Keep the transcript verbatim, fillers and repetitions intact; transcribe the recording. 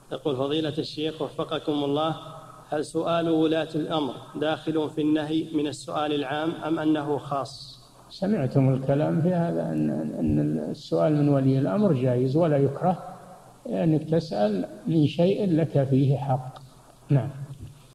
يقول فضيلة الشيخ وفقكم الله، هل سؤال ولاة الأمر داخل في النهي من السؤال العام أم أنه خاص؟ سمعتم الكلام في هذا، أن أن السؤال من ولي الأمر جائز ولا يكره، أنك تسأل من شيء لك فيه حق. نعم.